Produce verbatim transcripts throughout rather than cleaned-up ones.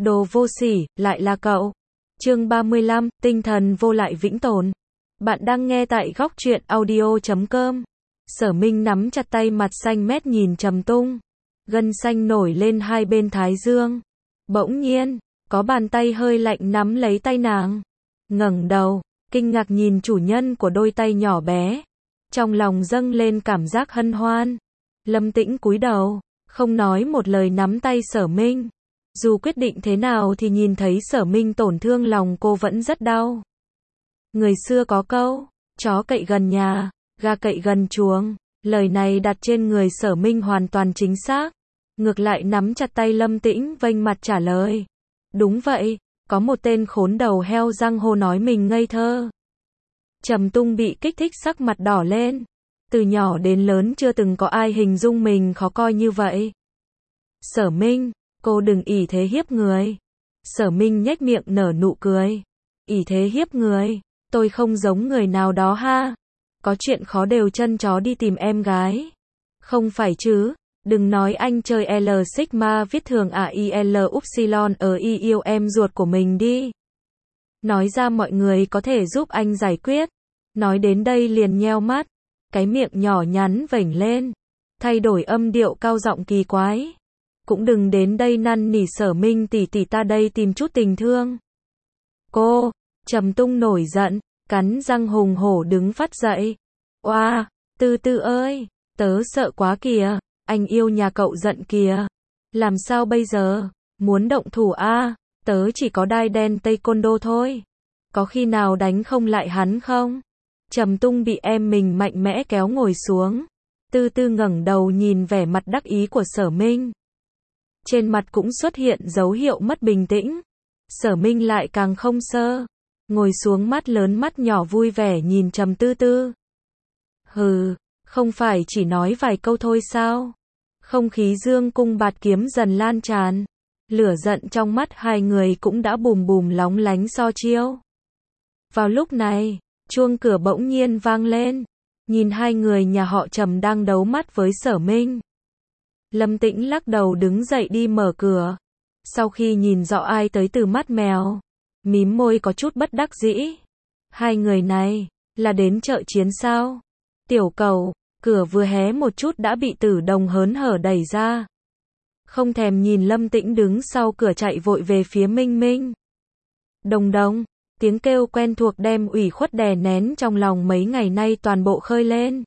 Đồ vô sỉ, lại là cậu. Chương ba mươi lăm, tinh thần vô lại vĩnh tồn. Bạn đang nghe tại góc truyện audio chấm com. Sở Minh nắm chặt tay, mặt xanh mét nhìn Trầm Tung. Gân xanh nổi lên hai bên thái dương. Bỗng nhiên, có bàn tay hơi lạnh nắm lấy tay nàng. Ngẩng đầu, kinh ngạc nhìn chủ nhân của đôi tay nhỏ bé. Trong lòng dâng lên cảm giác hân hoan. Lâm Tĩnh cúi đầu, không nói một lời nắm tay Sở Minh. Dù quyết định thế nào thì nhìn thấy Sở Minh tổn thương lòng cô vẫn rất đau. Người xưa có câu, chó cậy gần nhà, gà cậy gần chuồng. Lời này đặt trên người Sở Minh hoàn toàn chính xác. Ngược lại nắm chặt tay Lâm Tĩnh vênh mặt trả lời. Đúng vậy, có một tên khốn đầu heo giang hồ nói mình ngây thơ. Trầm Tung bị kích thích sắc mặt đỏ lên. Từ nhỏ đến lớn chưa từng có ai hình dung mình khó coi như vậy. Sở Minh, cô đừng ỷ thế hiếp người. Sở Minh nhếch miệng nở nụ cười. ỷ thế hiếp người, tôi không giống người nào đó ha. Có chuyện khó đều chân chó đi tìm em gái. Không phải chứ, đừng nói anh chơi L Sigma viết thường à I L Upsilon ở Y yêu em ruột của mình đi. Nói ra mọi người có thể giúp anh giải quyết. Nói đến đây liền nheo mắt. Cái miệng nhỏ nhắn vểnh lên. Thay đổi âm điệu cao giọng kỳ quái. Cũng đừng đến đây năn nỉ Sở Minh tỷ tỷ, ta đây tìm chút tình thương. Cô, Trầm Tung nổi giận, cắn răng hùng hổ đứng phát dậy. Oa, Tư Tư ơi, tớ sợ quá kìa, anh yêu nhà cậu giận kìa. Làm sao bây giờ, muốn động thủ a? Tớ chỉ có đai đen taekwondo thôi. Có khi nào đánh không lại hắn không? Trầm Tung bị em mình mạnh mẽ kéo ngồi xuống. Tư Tư ngẩng đầu nhìn vẻ mặt đắc ý của Sở Minh. Trên mặt cũng xuất hiện dấu hiệu mất bình tĩnh. Sở Minh lại càng không sơ. Ngồi xuống, mắt lớn mắt nhỏ vui vẻ nhìn Trầm Tư Tư. Hừ, không phải chỉ nói vài câu thôi sao? Không khí dương cung bạt kiếm dần lan tràn. Lửa giận trong mắt hai người cũng đã bùm bùm lóng lánh so chiêu. Vào lúc này, chuông cửa bỗng nhiên vang lên. Nhìn hai người nhà họ Trầm đang đấu mắt với Sở Minh. Lâm Tĩnh lắc đầu đứng dậy đi mở cửa. Sau khi nhìn rõ ai tới từ mắt mèo, mím môi có chút bất đắc dĩ. Hai người này, là đến trợ chiến sao? Tiểu Cầu, cửa vừa hé một chút đã bị Tử Đồng hớn hở đẩy ra. Không thèm nhìn Lâm Tĩnh đứng sau cửa chạy vội về phía Minh Minh. Đồng Đồng, tiếng kêu quen thuộc đem ủy khuất đè nén trong lòng mấy ngày nay toàn bộ khơi lên.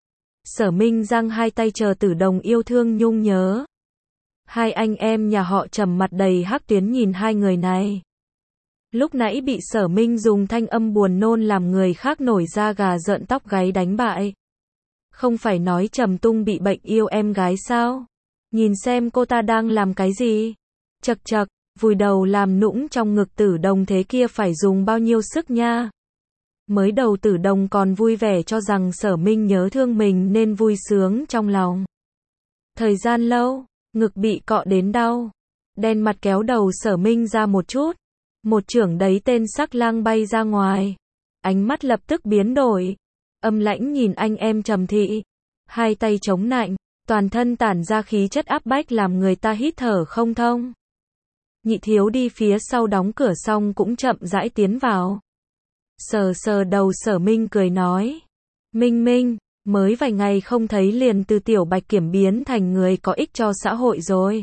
Sở Minh giang hai tay chờ Tử Đồng yêu thương nhung nhớ. Hai anh em nhà họ Trầm mặt đầy hắc tuyến nhìn hai người này. Lúc nãy bị Sở Minh dùng thanh âm buồn nôn làm người khác nổi da gà rợn tóc gáy đánh bại. Không phải nói Trầm Tung bị bệnh yêu em gái sao? Nhìn xem cô ta đang làm cái gì? Chật chật, vùi đầu làm nũng trong ngực Tử Đồng thế kia phải dùng bao nhiêu sức nha. Mới đầu Tử Đồng còn vui vẻ cho rằng Sở Minh nhớ thương mình nên vui sướng trong lòng. Thời gian lâu, ngực bị cọ đến đau. Đen mặt kéo đầu Sở Minh ra một chút. Một chưởng đấy tên sắc lang bay ra ngoài. Ánh mắt lập tức biến đổi. Âm lãnh nhìn anh em Trầm thị. Hai tay chống nạnh, toàn thân tản ra khí chất áp bách làm người ta hít thở không thông. Nhị thiếu đi phía sau đóng cửa xong cũng chậm rãi tiến vào. Sờ sờ đầu Sở Minh cười nói. Minh Minh, mới vài ngày không thấy liền từ tiểu bạch kiểm biến thành người có ích cho xã hội rồi.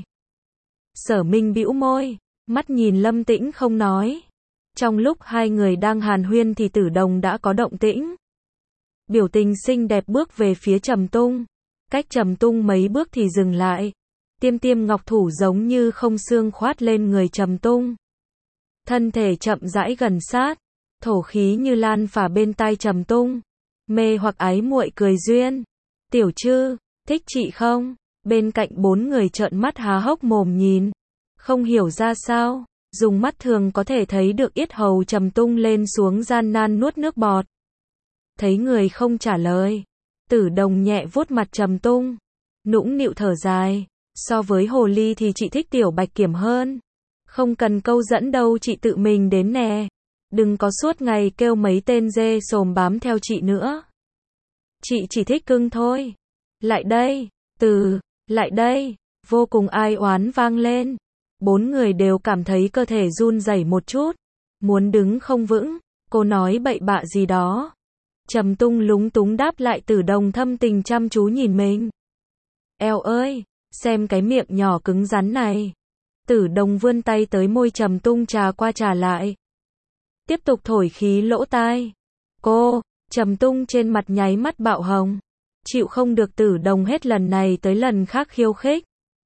Sở Minh bĩu môi, mắt nhìn Lâm Tĩnh không nói. Trong lúc hai người đang hàn huyên thì Tử Đồng đã có động tĩnh. Biểu tình xinh đẹp bước về phía Trầm Tung. Cách Trầm Tung mấy bước thì dừng lại. Tiêm tiêm ngọc thủ giống như không xương khoát lên người Trầm Tung. Thân thể chậm rãi gần sát. Thổ khí như lan phả bên tai Trầm Tung. Mê hoặc ái muội cười duyên. Tiểu Trư, thích chị không? Bên cạnh bốn người trợn mắt há hốc mồm nhìn. Không hiểu ra sao, dùng mắt thường có thể thấy được yết hầu Trầm Tung lên xuống gian nan nuốt nước bọt. Thấy người không trả lời, Tử Đồng nhẹ vuốt mặt Trầm Tung, nũng nịu thở dài. So với hồ ly thì chị thích tiểu bạch kiểm hơn. Không cần câu dẫn đâu, chị tự mình đến nè. Đừng có suốt ngày kêu mấy tên dê sồm bám theo chị nữa. Chị chỉ thích cưng thôi. Lại đây, từ, lại đây, vô cùng ai oán vang lên. Bốn người đều cảm thấy cơ thể run rẩy một chút. Muốn đứng không vững. Cô nói bậy bạ gì đó. Trầm Tung lúng túng đáp lại. Tử Đồng thâm tình chăm chú nhìn mình. Eo ơi, xem cái miệng nhỏ cứng rắn này. Tử Đồng vươn tay tới môi Trầm Tung trà qua trà lại. Tiếp tục thổi khí lỗ tai. Cô, Trầm Tung trên mặt nháy mắt bạo hồng. Chịu không được Tử Đồng hết lần này tới lần khác khiêu khích.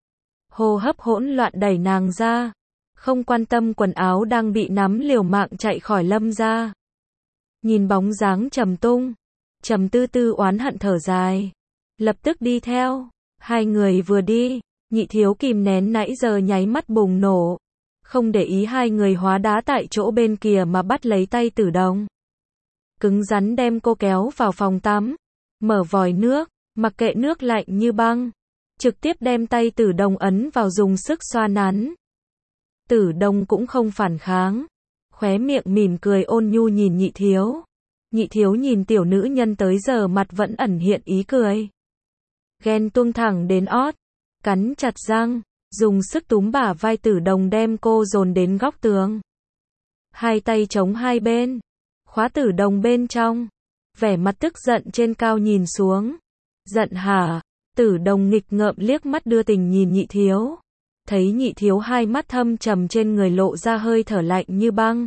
Hô hấp hỗn loạn đẩy nàng ra. Không quan tâm quần áo đang bị nắm liều mạng chạy khỏi Lâm ra. Nhìn bóng dáng Trầm Tung. Trầm Tư Tư oán hận thở dài. Lập tức đi theo. Hai người vừa đi. Nhị thiếu kìm nén nãy giờ nháy mắt bùng nổ. Không để ý hai người hóa đá tại chỗ bên kia mà bắt lấy tay Tử Đồng. Cứng rắn đem cô kéo vào phòng tắm. Mở vòi nước. Mặc kệ nước lạnh như băng. Trực tiếp đem tay Tử Đồng ấn vào dùng sức xoa nắn. Tử Đồng cũng không phản kháng. Khóe miệng mỉm cười ôn nhu nhìn nhị thiếu. Nhị thiếu nhìn tiểu nữ nhân tới giờ mặt vẫn ẩn hiện ý cười. Ghen tuông thẳng đến ót. Cắn chặt răng. Dùng sức túm bả vai Tử Đồng đem cô dồn đến góc tường. Hai tay chống hai bên. Khóa Tử Đồng bên trong. Vẻ mặt tức giận trên cao nhìn xuống. Giận hả? Tử Đồng nghịch ngợm liếc mắt đưa tình nhìn nhị thiếu. Thấy nhị thiếu hai mắt thâm trầm trên người lộ ra hơi thở lạnh như băng.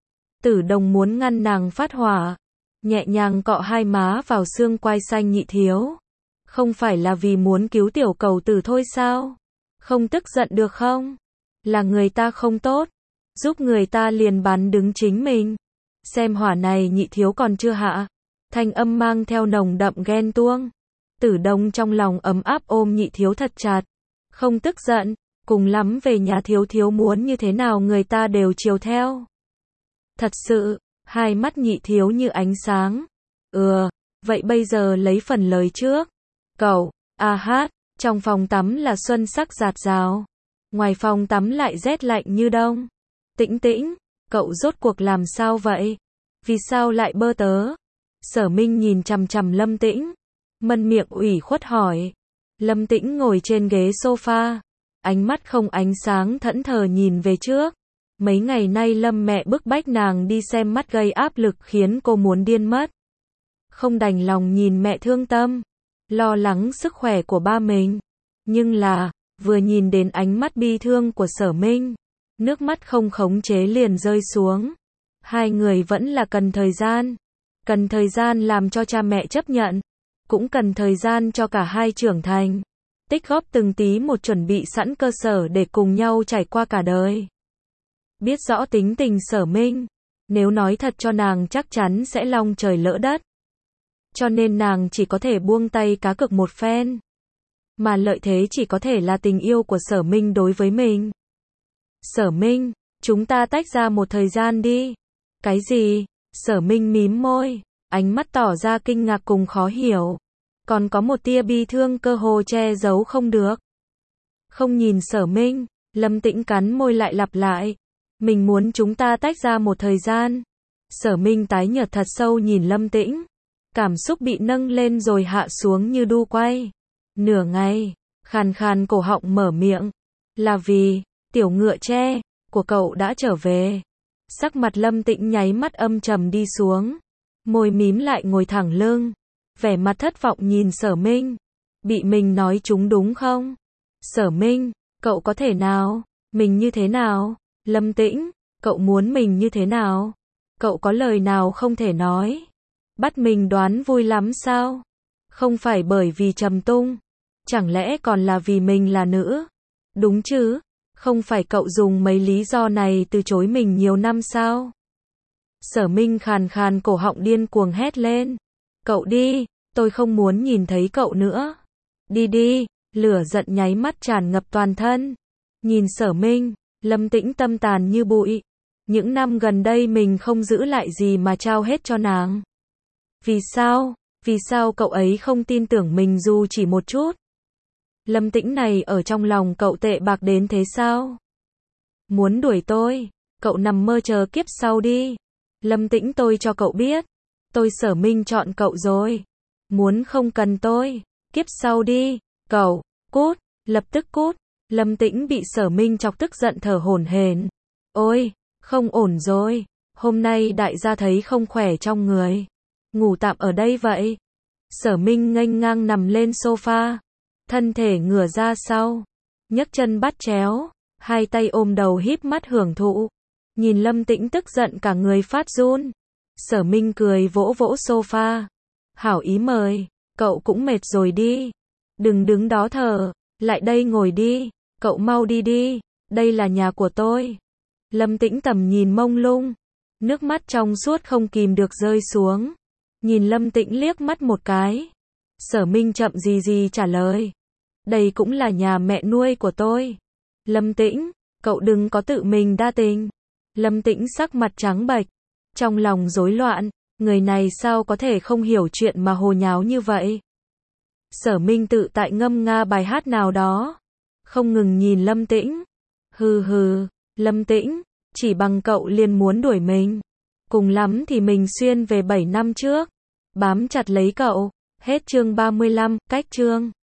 Tử Đồng muốn ngăn nàng phát hỏa. Nhẹ nhàng cọ hai má vào xương quai xanh nhị thiếu. Không phải là vì muốn cứu tiểu cầu tử thôi sao? Không tức giận được không? Là người ta không tốt. Giúp người ta liền bắn đứng chính mình. Xem hỏa này nhị thiếu còn chưa hạ. Thanh âm mang theo nồng đậm ghen tuông. Tử Đồng trong lòng ấm áp ôm nhị thiếu thật chặt. Không tức giận. Cùng lắm về nhà thiếu thiếu muốn như thế nào người ta đều chiều theo. Thật sự, hai mắt nhị thiếu như ánh sáng. Ừ, vậy bây giờ lấy phần lời trước. Cậu, a hát, trong phòng tắm là xuân sắc rạt rào. Ngoài phòng tắm lại rét lạnh như đông. Tĩnh tĩnh, cậu rốt cuộc làm sao vậy? Vì sao lại bơ tớ? Sở Minh nhìn chằm chằm Lâm Tĩnh. Mân miệng ủy khuất hỏi. Lâm Tĩnh ngồi trên ghế sofa. Ánh mắt không ánh sáng thẫn thờ nhìn về trước. Mấy ngày nay Lâm mẹ bức bách nàng đi xem mắt gây áp lực khiến cô muốn điên mất. Không đành lòng nhìn mẹ thương tâm. Lo lắng sức khỏe của ba mình. Nhưng là, vừa nhìn đến ánh mắt bi thương của Sở Minh. Nước mắt không khống chế liền rơi xuống. Hai người vẫn là cần thời gian. Cần thời gian làm cho cha mẹ chấp nhận. Cũng cần thời gian cho cả hai trưởng thành. Tích góp từng tí một chuẩn bị sẵn cơ sở để cùng nhau trải qua cả đời. Biết rõ tính tình Sở Minh. Nếu nói thật cho nàng chắc chắn sẽ long trời lỡ đất. Cho nên nàng chỉ có thể buông tay cá cược một phen. Mà lợi thế chỉ có thể là tình yêu của Sở Minh đối với mình. Sở Minh, chúng ta tách ra một thời gian đi. Cái gì? Sở Minh mím môi, ánh mắt tỏ ra kinh ngạc cùng khó hiểu. Còn có một tia bi thương cơ hồ che giấu không được. Không nhìn Sở Minh, Lâm Tĩnh cắn môi lại lặp lại. Mình muốn chúng ta tách ra một thời gian. Sở Minh tái nhợt thật sâu nhìn Lâm Tĩnh. Cảm xúc bị nâng lên rồi hạ xuống như đu quay. Nửa ngày, khàn khàn cổ họng mở miệng. Là vì, tiểu ngựa tre, của cậu đã trở về. Sắc mặt Lâm Tĩnh nháy mắt âm trầm đi xuống. Môi mím lại ngồi thẳng lưng. Vẻ mặt thất vọng nhìn Sở Minh. Bị mình nói trúng đúng không? Sở Minh, cậu có thể nào? Mình như thế nào? Lâm Tĩnh, cậu muốn mình như thế nào? Cậu có lời nào không thể nói? Bắt mình đoán vui lắm sao? Không phải bởi vì Trầm Tung. Chẳng lẽ còn là vì mình là nữ? Đúng chứ? Không phải cậu dùng mấy lý do này từ chối mình nhiều năm sao? Sở Minh khàn khàn cổ họng điên cuồng hét lên. Cậu đi, tôi không muốn nhìn thấy cậu nữa. Đi đi, lửa giận nháy mắt tràn ngập toàn thân. Nhìn Sở Minh, Lâm Tĩnh tâm tàn như bụi. Những năm gần đây mình không giữ lại gì mà trao hết cho nàng. Vì sao? Vì sao cậu ấy không tin tưởng mình dù chỉ một chút? Lâm Tĩnh này ở trong lòng cậu tệ bạc đến thế sao? Muốn đuổi tôi? Cậu nằm mơ chờ kiếp sau đi. Lâm Tĩnh tôi cho cậu biết. Tôi Sở Minh chọn cậu rồi. Muốn không cần tôi. Kiếp sau đi. Cậu, cút, lập tức cút. Lâm Tĩnh bị Sở Minh chọc tức giận thở hổn hển. Ôi, không ổn rồi. Hôm nay đại gia thấy không khỏe trong người. Ngủ tạm ở đây vậy. Sở Minh nghênh ngang nằm lên sofa. Thân thể ngửa ra sau. Nhấc chân bắt chéo. Hai tay ôm đầu híp mắt hưởng thụ. Nhìn Lâm Tĩnh tức giận cả người phát run. Sở Minh cười vỗ vỗ sofa. Hảo ý mời. Cậu cũng mệt rồi đi. Đừng đứng đó thở. Lại đây ngồi đi. Cậu mau đi đi. Đây là nhà của tôi. Lâm Tĩnh tầm nhìn mông lung. Nước mắt trong suốt không kìm được rơi xuống. Nhìn Lâm Tĩnh liếc mắt một cái. Sở Minh chậm gì gì trả lời. Đây cũng là nhà mẹ nuôi của tôi. Lâm Tĩnh, cậu đừng có tự mình đa tình. Lâm Tĩnh sắc mặt trắng bệch. Trong lòng rối loạn. Người này sao có thể không hiểu chuyện mà hồ nháo như vậy. Sở Minh tự tại ngâm nga bài hát nào đó. Không ngừng nhìn Lâm Tĩnh. Hừ hừ, Lâm Tĩnh, chỉ bằng cậu liền muốn đuổi mình. Cùng lắm thì mình xuyên về bảy năm trước. Bám chặt lấy cậu. Hết chương ba mươi lăm, cách chương.